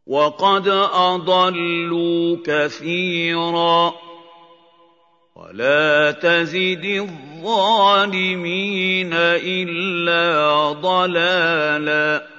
وَقَدْ أَضَلُّوا كَثِيرًا ۖ وَلَا تَزِدِ الظَّالِمِينَ إِلَّا ضَلَالًا